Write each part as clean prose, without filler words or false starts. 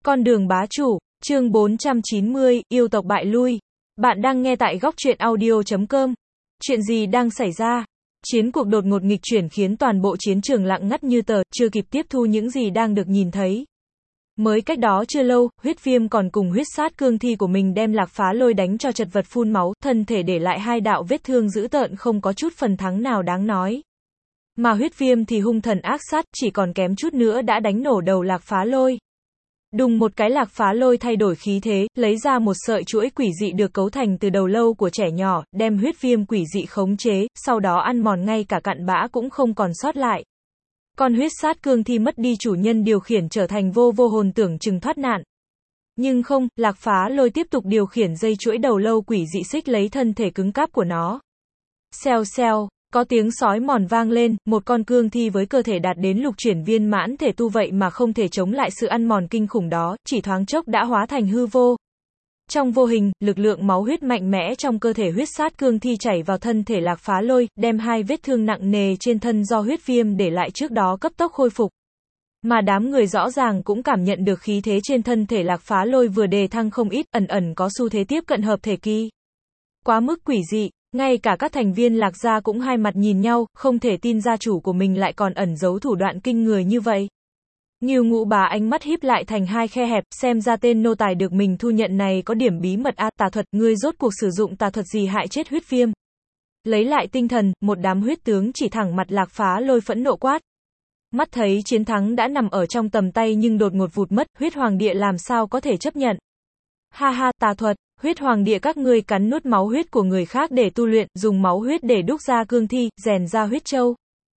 Con đường bá chủ, chương 490, yêu tộc bại lui. Bạn đang nghe tại góc truyện audio.com. Chuyện gì đang xảy ra? Chiến cuộc đột ngột nghịch chuyển khiến toàn bộ chiến trường lặng ngắt như tờ, chưa kịp tiếp thu những gì đang được nhìn thấy. Mới cách đó chưa lâu, huyết viêm còn cùng huyết sát cương thi của mình đem Lạc Phá Lôi đánh cho chật vật phun máu, thân thể để lại hai đạo vết thương dữ tợn không có chút phần thắng nào đáng nói. Mà huyết viêm thì hung thần ác sát, chỉ còn kém chút nữa đã đánh nổ đầu Lạc Phá Lôi. Đùng một cái, Lạc Phá Lôi thay đổi khí thế, lấy ra một sợi chuỗi quỷ dị được cấu thành từ đầu lâu của trẻ nhỏ, đem huyết viêm quỷ dị khống chế, sau đó ăn mòn ngay cả cặn bã cũng không còn sót lại. Con huyết sát cương thi mất đi chủ nhân điều khiển trở thành vô hồn tưởng chừng thoát nạn. Nhưng không, Lạc Phá Lôi tiếp tục điều khiển dây chuỗi đầu lâu quỷ dị xích lấy thân thể cứng cáp của nó. Xèo xèo. Có tiếng sói mòn vang lên, một con cương thi với cơ thể đạt đến lục chuyển viên mãn thể tu vậy mà không thể chống lại sự ăn mòn kinh khủng đó, chỉ thoáng chốc đã hóa thành hư vô. Trong vô hình, lực lượng máu huyết mạnh mẽ trong cơ thể huyết sát cương thi chảy vào thân thể Lạc Phá Lôi, đem hai vết thương nặng nề trên thân do huyết viêm để lại trước đó cấp tốc khôi phục. Mà đám người rõ ràng cũng cảm nhận được khí thế trên thân thể Lạc Phá Lôi vừa đề thăng không ít, ẩn có xu thế tiếp cận hợp thể kỳ. Quá mức quỷ dị. Ngay cả các thành viên Lạc gia cũng hai mặt nhìn nhau, không thể tin gia chủ của mình lại còn ẩn giấu thủ đoạn kinh người như vậy. Ngưu Ngũ Bá ánh mắt híp lại thành hai khe hẹp, xem ra tên nô tài được mình thu nhận này có điểm bí mật a, tà thuật, ngươi rốt cuộc sử dụng tà thuật gì hại chết huyết viêm? Lấy lại tinh thần, một đám huyết tướng chỉ thẳng mặt Lạc Phá Lôi phẫn nộ quát. Mắt thấy chiến thắng đã nằm ở trong tầm tay nhưng đột ngột vụt mất, huyết hoàng địa làm sao có thể chấp nhận? Ha ha, tà thuật. Huyết hoàng địa các ngươi cắn nuốt máu huyết của người khác để tu luyện, dùng máu huyết để đúc ra cương thi, rèn ra huyết châu.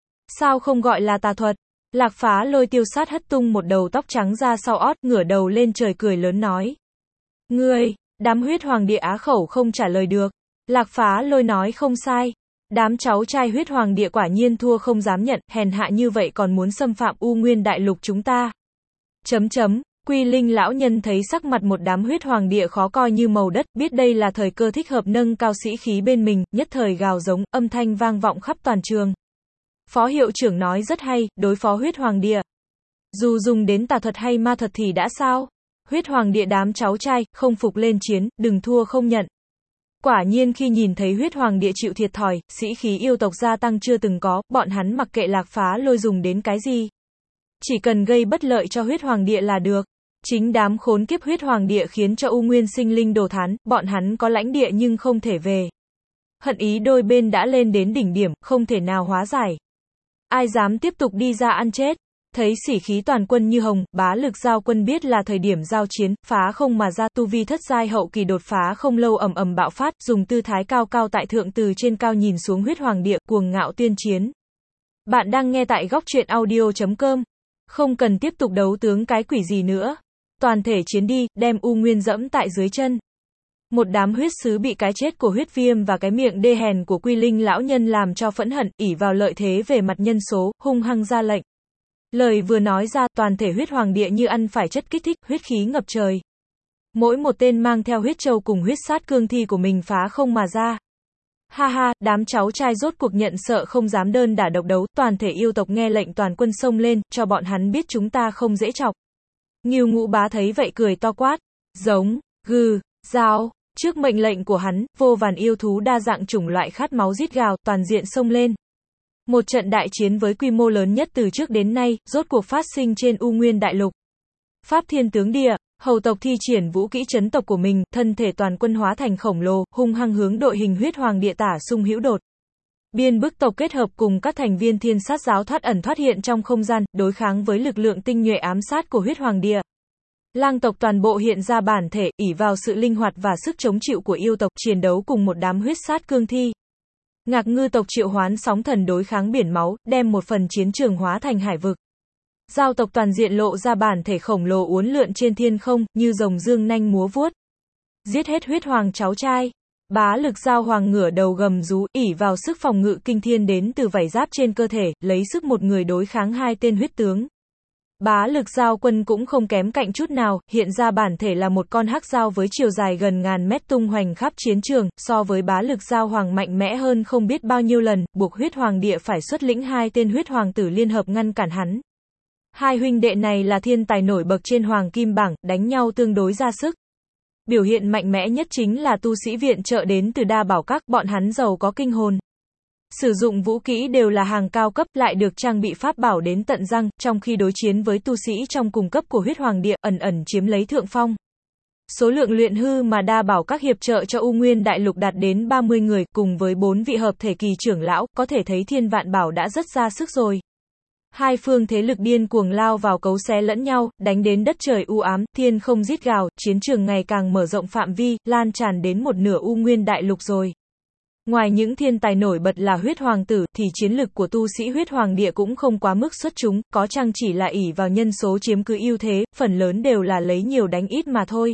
Sao không gọi là tà thuật? Lạc Phá Lôi tiêu sát hất tung một đầu tóc trắng ra sau ót, ngửa đầu lên trời cười lớn nói. Ngươi, đám huyết hoàng địa á khẩu không trả lời được. Lạc Phá Lôi nói không sai. Đám cháu trai huyết hoàng địa quả nhiên thua không dám nhận, hèn hạ như vậy còn muốn xâm phạm U Nguyên Đại Lục chúng ta. Quy Linh lão nhân thấy sắc mặt một đám huyết hoàng địa khó coi như màu đất, biết đây là thời cơ thích hợp nâng cao sĩ khí bên mình, nhất thời gào giống, âm thanh vang vọng khắp toàn trường. Phó hiệu trưởng nói rất hay, đối phó huyết hoàng địa. Dù dùng đến tà thuật hay ma thuật thì đã sao? Huyết hoàng địa đám cháu trai, không phục lên chiến, đừng thua không nhận. Quả nhiên khi nhìn thấy huyết hoàng địa chịu thiệt thòi, sĩ khí yêu tộc gia tăng chưa từng có, bọn hắn mặc kệ Lạc Phá Lôi dùng đến cái gì. Chỉ cần gây bất lợi cho huyết hoàng địa là được. Chính đám khốn kiếp huyết hoàng địa khiến cho U Nguyên sinh linh đồ thán, bọn hắn có lãnh địa nhưng không thể về. Hận ý đôi bên đã lên đến đỉnh điểm, không thể nào hóa giải. Ai dám tiếp tục đi ra ăn chết? Thấy sĩ khí toàn quân như hồng, Bá Lực giao quân biết là thời điểm giao chiến, phá không mà ra, tu vi thất giai hậu kỳ đột phá không lâu ầm bạo phát, dùng tư thái cao cao tại thượng từ trên cao nhìn xuống huyết hoàng địa, cuồng ngạo tuyên chiến. Bạn đang nghe tại góc truyện audio.com. Không cần tiếp tục đấu tướng cái quỷ gì nữa. Toàn thể chiến đi, đem U Nguyên dẫm tại dưới chân. Một đám huyết sứ bị cái chết của huyết viêm và cái miệng đê hèn của Quy Linh lão nhân làm cho phẫn hận, ỷ vào lợi thế về mặt nhân số, hung hăng ra lệnh. Lời vừa nói ra, toàn thể huyết hoàng địa như ăn phải chất kích thích, huyết khí ngập trời. Mỗi một tên mang theo huyết châu cùng huyết sát cương thi của mình phá không mà ra. Ha ha, đám cháu trai rốt cuộc nhận sợ không dám đơn đả độc đấu, toàn thể yêu tộc nghe lệnh toàn quân xông lên, cho bọn hắn biết chúng ta không dễ chọc. Ngưu Ngũ Bá thấy vậy cười to quát. Giống, gừ, dao. Trước mệnh lệnh của hắn, vô vàn yêu thú đa dạng chủng loại khát máu rít gào, toàn diện xông lên. Một trận đại chiến với quy mô lớn nhất từ trước đến nay, rốt cuộc phát sinh trên U Nguyên Đại Lục. Pháp Thiên Tướng Địa, hầu tộc thi triển vũ kỹ trấn tộc của mình, thân thể toàn quân hóa thành khổng lồ, hung hăng hướng đội hình huyết hoàng địa tả xung hữu đột. Biên bức tộc kết hợp cùng các thành viên thiên sát giáo thoát ẩn thoát hiện trong không gian, đối kháng với lực lượng tinh nhuệ ám sát của huyết hoàng địa. Lang tộc toàn bộ hiện ra bản thể, ỷ vào sự linh hoạt và sức chống chịu của yêu tộc, chiến đấu cùng một đám huyết sát cương thi. Ngạc Ngư tộc triệu hoán sóng thần đối kháng biển máu, đem một phần chiến trường hóa thành hải vực. Giao tộc toàn diện lộ ra bản thể khổng lồ uốn lượn trên thiên không, như rồng dương nanh múa vuốt. Giết hết huyết hoàng cháu trai. Bá Lực giao hoàng ngửa đầu gầm rú, ỷ vào sức phòng ngự kinh thiên đến từ vảy giáp trên cơ thể, lấy sức một người đối kháng hai tên huyết tướng. Bá Lực giao quân cũng không kém cạnh chút nào, hiện ra bản thể là một con hắc dao với chiều dài gần ngàn mét tung hoành khắp chiến trường, so với Bá Lực giao hoàng mạnh mẽ hơn không biết bao nhiêu lần, buộc huyết hoàng địa phải xuất lĩnh hai tên huyết hoàng tử liên hợp ngăn cản hắn. Hai huynh đệ này là thiên tài nổi bật trên hoàng kim bảng, đánh nhau tương đối ra sức. Biểu hiện mạnh mẽ nhất chính là tu sĩ viện trợ đến từ Đa Bảo Các, bọn hắn giàu có kinh hồn. Sử dụng vũ kỹ đều là hàng cao cấp, lại được trang bị pháp bảo đến tận răng, trong khi đối chiến với tu sĩ trong cùng cấp của Huyết Hoàng Địa, ẩn ẩn chiếm lấy thượng phong. Số lượng luyện hư mà Đa Bảo Các hiệp trợ cho U Nguyên Đại Lục đạt đến 30 người, cùng với 4 vị hợp thể kỳ trưởng lão, có thể thấy Thiên Vạn Bảo đã rất ra sức rồi. Hai phương thế lực điên cuồng lao vào cấu xé lẫn nhau, đánh đến đất trời u ám, thiên không rít gào, chiến trường ngày càng mở rộng phạm vi, lan tràn đến một nửa U Nguyên Đại Lục rồi. Ngoài những thiên tài nổi bật là Huyết Hoàng Tử, thì chiến lực của tu sĩ Huyết Hoàng Địa cũng không quá mức xuất chúng, có chăng chỉ là ỷ vào nhân số chiếm cứ ưu thế, phần lớn đều là lấy nhiều đánh ít mà thôi.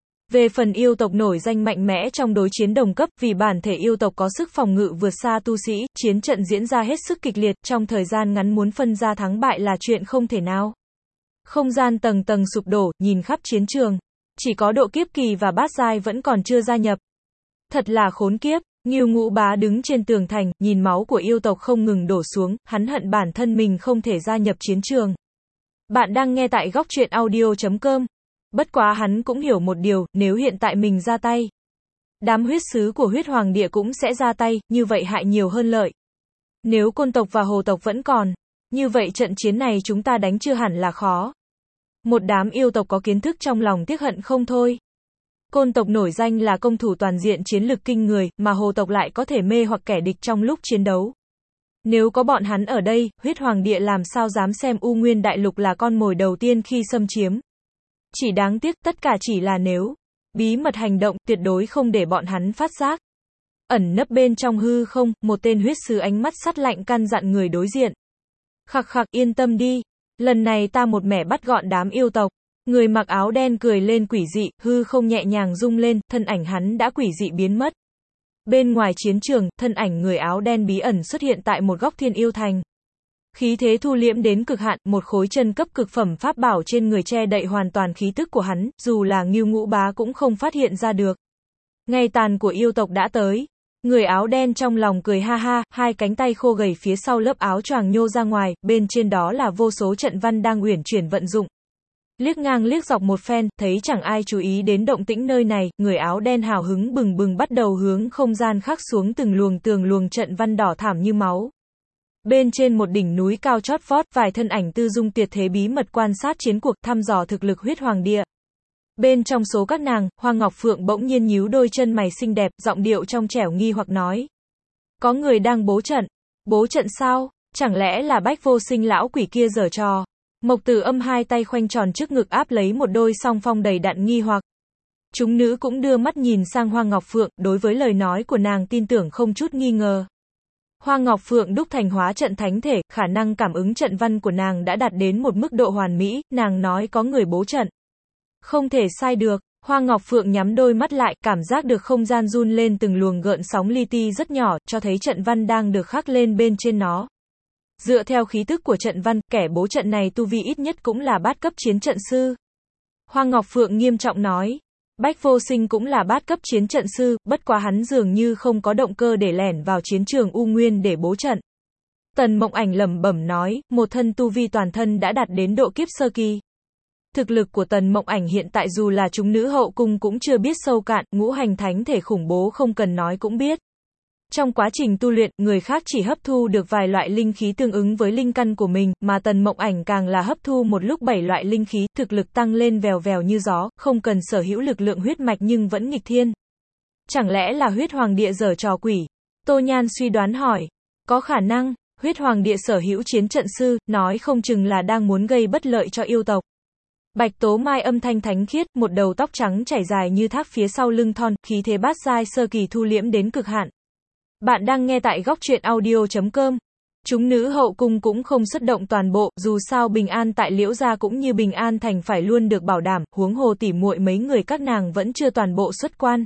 Về phần yêu tộc nổi danh mạnh mẽ trong đối chiến đồng cấp, vì bản thể yêu tộc có sức phòng ngự vượt xa tu sĩ, chiến trận diễn ra hết sức kịch liệt, trong thời gian ngắn muốn phân ra thắng bại là chuyện không thể nào. Không gian tầng tầng sụp đổ, nhìn khắp chiến trường, chỉ có độ kiếp kỳ và bát giai vẫn còn chưa gia nhập. Thật là khốn kiếp. Ngưu Ngũ Bá đứng trên tường thành, nhìn máu của yêu tộc không ngừng đổ xuống, hắn hận bản thân mình không thể gia nhập chiến trường. Bạn đang nghe tại góc truyện audio.com. Bất quá hắn cũng hiểu một điều, nếu hiện tại mình ra tay, đám huyết sứ của Huyết Hoàng Địa cũng sẽ ra tay, như vậy hại nhiều hơn lợi. Nếu Côn tộc và Hồ tộc vẫn còn, như vậy trận chiến này chúng ta đánh chưa hẳn là khó. Một đám yêu tộc có kiến thức trong lòng tiếc hận không thôi. Côn tộc nổi danh là công thủ toàn diện chiến lực kinh người, mà Hồ tộc lại có thể mê hoặc kẻ địch trong lúc chiến đấu. Nếu có bọn hắn ở đây, Huyết Hoàng Địa làm sao dám xem U Nguyên Đại Lục là con mồi đầu tiên khi xâm chiếm. Chỉ đáng tiếc, tất cả chỉ là nếu. Bí mật hành động, tuyệt đối không để bọn hắn phát giác. Ẩn nấp bên trong hư không, một tên huyết sứ ánh mắt sắt lạnh căn dặn người đối diện. Khặc khặc, yên tâm đi. Lần này ta một mẻ bắt gọn đám yêu tộc. Người mặc áo đen cười lên quỷ dị, hư không nhẹ nhàng rung lên, thân ảnh hắn đã quỷ dị biến mất. Bên ngoài chiến trường, thân ảnh người áo đen bí ẩn xuất hiện tại một góc Thiên Yêu Thành. Khí thế thu liễm đến cực hạn, một khối chân cấp cực phẩm pháp bảo trên người che đậy hoàn toàn khí tức của hắn, dù là Ngưu Ngũ Bá cũng không phát hiện ra được. Ngày tàn của yêu tộc đã tới. Người áo đen trong lòng cười ha ha, hai cánh tay khô gầy phía sau lớp áo choàng nhô ra ngoài, bên trên đó là vô số trận văn đang uyển chuyển vận dụng. Liếc ngang liếc dọc một phen, thấy chẳng ai chú ý đến động tĩnh nơi này, người áo đen hào hứng bừng bừng bắt đầu hướng không gian khắc xuống từng luồng tường luồng trận văn đỏ thảm như máu. Bên trên một đỉnh núi cao chót vót, vài thân ảnh tư dung tuyệt thế bí mật quan sát chiến cuộc, thăm dò thực lực Huyết Hoàng Địa. Bên trong số các nàng, Hoa Ngọc Phượng bỗng nhiên nhíu đôi chân mày xinh đẹp, giọng điệu trong trẻo nghi hoặc nói: có người đang bố trận. Bố trận sao? Chẳng lẽ là Bách Vô Sinh lão quỷ kia giở trò? Mộc Tử Âm hai tay khoanh tròn trước ngực áp lấy một đôi song phong đầy đặn nghi hoặc. Chúng nữ cũng đưa mắt nhìn sang Hoa Ngọc Phượng, đối với lời nói của nàng tin tưởng không chút nghi ngờ. Hoa Ngọc Phượng đúc thành hóa trận thánh thể, khả năng cảm ứng trận văn của nàng đã đạt đến một mức độ hoàn mỹ, nàng nói có người bố trận. Không thể sai được. Hoa Ngọc Phượng nhắm đôi mắt lại, cảm giác được không gian run lên từng luồng gợn sóng li ti rất nhỏ, cho thấy trận văn đang được khắc lên bên trên nó. Dựa theo khí tức của trận văn, kẻ bố trận này tu vi ít nhất cũng là bát cấp chiến trận sư. Hoa Ngọc Phượng nghiêm trọng nói. Bách Vô Sinh cũng là bát cấp chiến trận sư, bất quá hắn dường như không có động cơ để lẻn vào chiến trường U Nguyên để bố trận. Tần Mộng Ảnh lẩm bẩm nói, một thân tu vi toàn thân đã đạt đến độ kiếp sơ kỳ. Thực lực của Tần Mộng Ảnh hiện tại dù là chúng nữ hậu cung cũng chưa biết sâu cạn, ngũ hành thánh thể khủng bố không cần nói cũng biết. Trong quá trình tu luyện, người khác chỉ hấp thu được vài loại linh khí tương ứng với linh căn của mình, mà Tần Mộng Ảnh càng là hấp thu một lúc 7 loại linh khí, thực lực tăng lên vèo vèo như gió, không cần sở hữu lực lượng huyết mạch nhưng vẫn nghịch thiên. Chẳng lẽ là Huyết Hoàng Địa giở trò quỷ? Tô Nhan suy đoán hỏi. Có khả năng, Huyết Hoàng Địa sở hữu chiến trận sư, nói không chừng là đang muốn gây bất lợi cho yêu tộc. Bạch Tố Mai âm thanh thánh khiết, một đầu tóc trắng chảy dài như thác phía sau lưng thon, khí thế bát giai sơ kỳ thu liễm đến cực hạn. Bạn đang nghe tại góc truyện audio.com. Chúng nữ hậu cung cũng không xuất động toàn bộ, dù sao bình an tại Liễu gia cũng như bình an thành phải luôn được bảo đảm, huống hồ tỉ muội mấy người các nàng vẫn chưa toàn bộ xuất quan.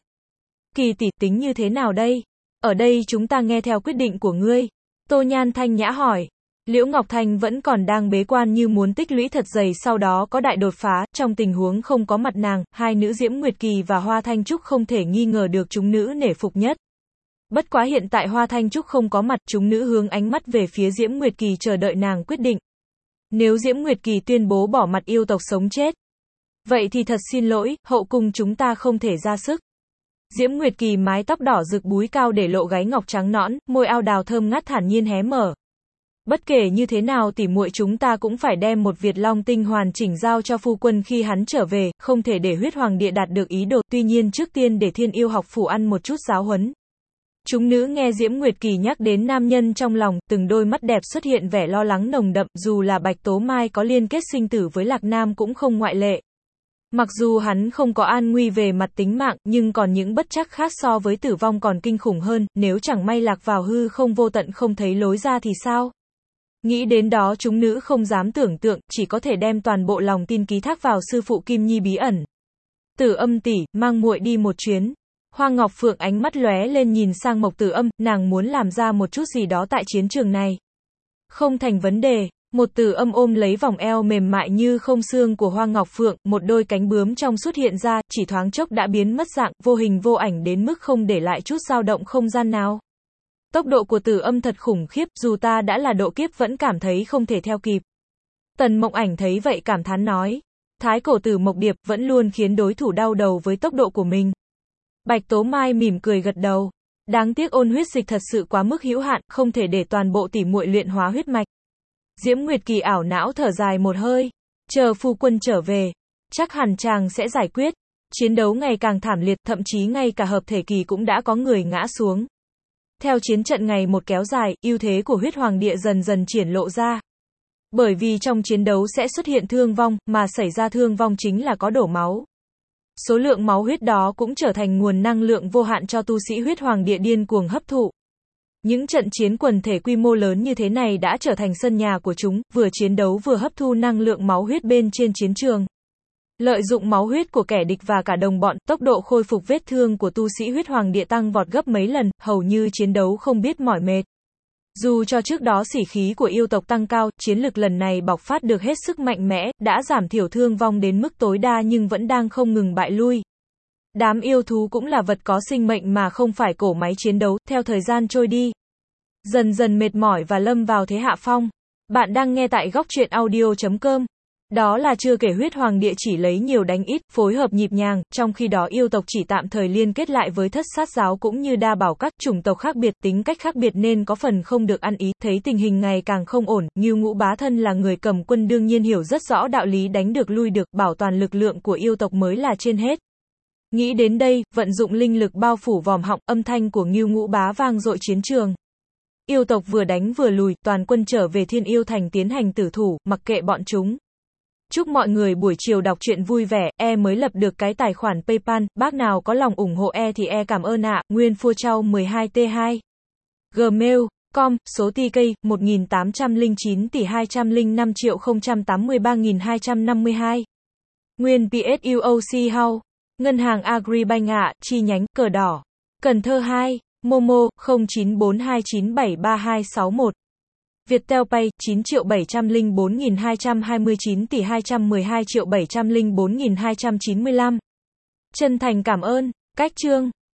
Kỳ tỷ tính như thế nào đây? Ở đây chúng ta nghe theo quyết định của ngươi. Tô Nhan thanh nhã hỏi. Liễu Ngọc Thanh vẫn còn đang bế quan như muốn tích lũy thật dày sau đó có đại đột phá, trong tình huống không có mặt nàng, hai nữ Diễm Nguyệt Kỳ và Hoa Thanh Trúc không thể nghi ngờ được chúng nữ nể phục nhất. Bất quá hiện tại Hoa Thanh Trúc không có mặt, chúng nữ hướng ánh mắt về phía Diễm Nguyệt Kỳ chờ đợi nàng quyết định. Nếu Diễm Nguyệt Kỳ tuyên bố bỏ mặt yêu tộc sống chết, vậy thì thật xin lỗi, hậu cung chúng ta không thể ra sức. Diễm Nguyệt Kỳ mái tóc đỏ rực búi cao để lộ gáy ngọc trắng nõn, môi ao đào thơm ngát thản nhiên hé mở. Bất kể như thế nào tỉ muội chúng ta cũng phải đem một Việt Long tinh hoàn chỉnh giao cho phu quân khi hắn trở về, không thể để huyết hoàng địa đạt được ý đồ, tuy nhiên trước tiên để Thiên Yêu học phủ ăn một chút giáo huấn. Chúng nữ nghe Diễm Nguyệt Kỳ nhắc đến nam nhân trong lòng, từng đôi mắt đẹp xuất hiện vẻ lo lắng nồng đậm, dù là Bạch Tố Mai có liên kết sinh tử với Lạc Nam cũng không ngoại lệ. Mặc dù hắn không có an nguy về mặt tính mạng, nhưng còn những bất trắc khác so với tử vong còn kinh khủng hơn, nếu chẳng may lạc vào hư không vô tận không thấy lối ra thì sao? Nghĩ đến đó chúng nữ không dám tưởng tượng, chỉ có thể đem toàn bộ lòng tin ký thác vào sư phụ Kim Nhi bí ẩn. Tử Âm tỷ, mang muội đi một chuyến. Hoa Ngọc Phượng ánh mắt lóe lên nhìn sang Mộc Tử Âm, nàng muốn làm ra một chút gì đó tại chiến trường này. Không thành vấn đề. Một Tử Âm ôm lấy vòng eo mềm mại như không xương của Hoa Ngọc Phượng, một đôi cánh bướm trong suốt hiện ra, chỉ thoáng chốc đã biến mất dạng, vô hình vô ảnh đến mức không để lại chút dao động không gian nào. Tốc độ của Tử Âm thật khủng khiếp, dù ta đã là độ kiếp vẫn cảm thấy không thể theo kịp. Tần Mộng Ảnh thấy vậy cảm thán nói. Thái cổ tử Mộc Điệp vẫn luôn khiến đối thủ đau đầu với tốc độ của mình. Bạch Tố Mai mỉm cười gật đầu. Đáng tiếc ôn huyết dịch thật sự quá mức hữu hạn, không thể để toàn bộ tỉ muội luyện hóa huyết mạch. Diễm Nguyệt Kỳ ảo não thở dài một hơi. Chờ phu quân trở về, chắc hẳn chàng sẽ giải quyết. Chiến đấu ngày càng thảm liệt, thậm chí ngay cả hợp thể kỳ cũng đã có người ngã xuống. Theo chiến trận ngày một kéo dài, ưu thế của huyết hoàng địa dần dần triển lộ ra. Bởi vì trong chiến đấu sẽ xuất hiện thương vong, mà xảy ra thương vong chính là có đổ máu. Số lượng máu huyết đó cũng trở thành nguồn năng lượng vô hạn cho tu sĩ huyết hoàng địa điên cuồng hấp thụ. Những trận chiến quần thể quy mô lớn như thế này đã trở thành sân nhà của chúng, vừa chiến đấu vừa hấp thu năng lượng máu huyết bên trên chiến trường. Lợi dụng máu huyết của kẻ địch và cả đồng bọn, tốc độ khôi phục vết thương của tu sĩ huyết hoàng địa tăng vọt gấp mấy lần, hầu như chiến đấu không biết mỏi mệt. Dù cho trước đó sĩ khí của yêu tộc tăng cao, chiến lực lần này bộc phát được hết sức mạnh mẽ, đã giảm thiểu thương vong đến mức tối đa nhưng vẫn đang không ngừng bại lui. Đám yêu thú cũng là vật có sinh mệnh mà không phải cỗ máy chiến đấu, theo thời gian trôi đi. Dần dần mệt mỏi và lâm vào thế hạ phong. Bạn đang nghe tại góc truyện audio.com. Đó là chưa kể huyết hoàng địa chỉ lấy nhiều đánh ít, phối hợp nhịp nhàng, trong khi đó yêu tộc chỉ tạm thời liên kết lại với thất sát giáo cũng như đa bảo các chủng tộc khác biệt, tính cách khác biệt nên có phần không được ăn ý, thấy tình hình ngày càng không ổn, Ngưu Ngũ Bá thân là người cầm quân đương nhiên hiểu rất rõ đạo lý đánh được lui được, bảo toàn lực lượng của yêu tộc mới là trên hết. Nghĩ đến đây, vận dụng linh lực bao phủ vòm họng, âm thanh của Ngưu Ngũ Bá vang dội chiến trường. Yêu tộc vừa đánh vừa lùi, toàn quân trở về Thiên Yêu Thành tiến hành tử thủ, mặc kệ bọn chúng. Chúc mọi người buổi chiều đọc truyện vui vẻ, mới lập được cái tài khoản PayPal, bác nào có lòng ủng hộ thì cảm ơn ạ, Nguyên Phua Trau 12T2. Gmail.com, số TK, 1809 tỷ 205.083.252. Nguyên PSUOC House. Ngân hàng Agribank ạ, chi nhánh, cờ đỏ. Cần Thơ 2. Momo, 0942973261. Viettel Pay, 9.704.229 tỷ 212.704.295. Chân thành cảm ơn. Cách chương.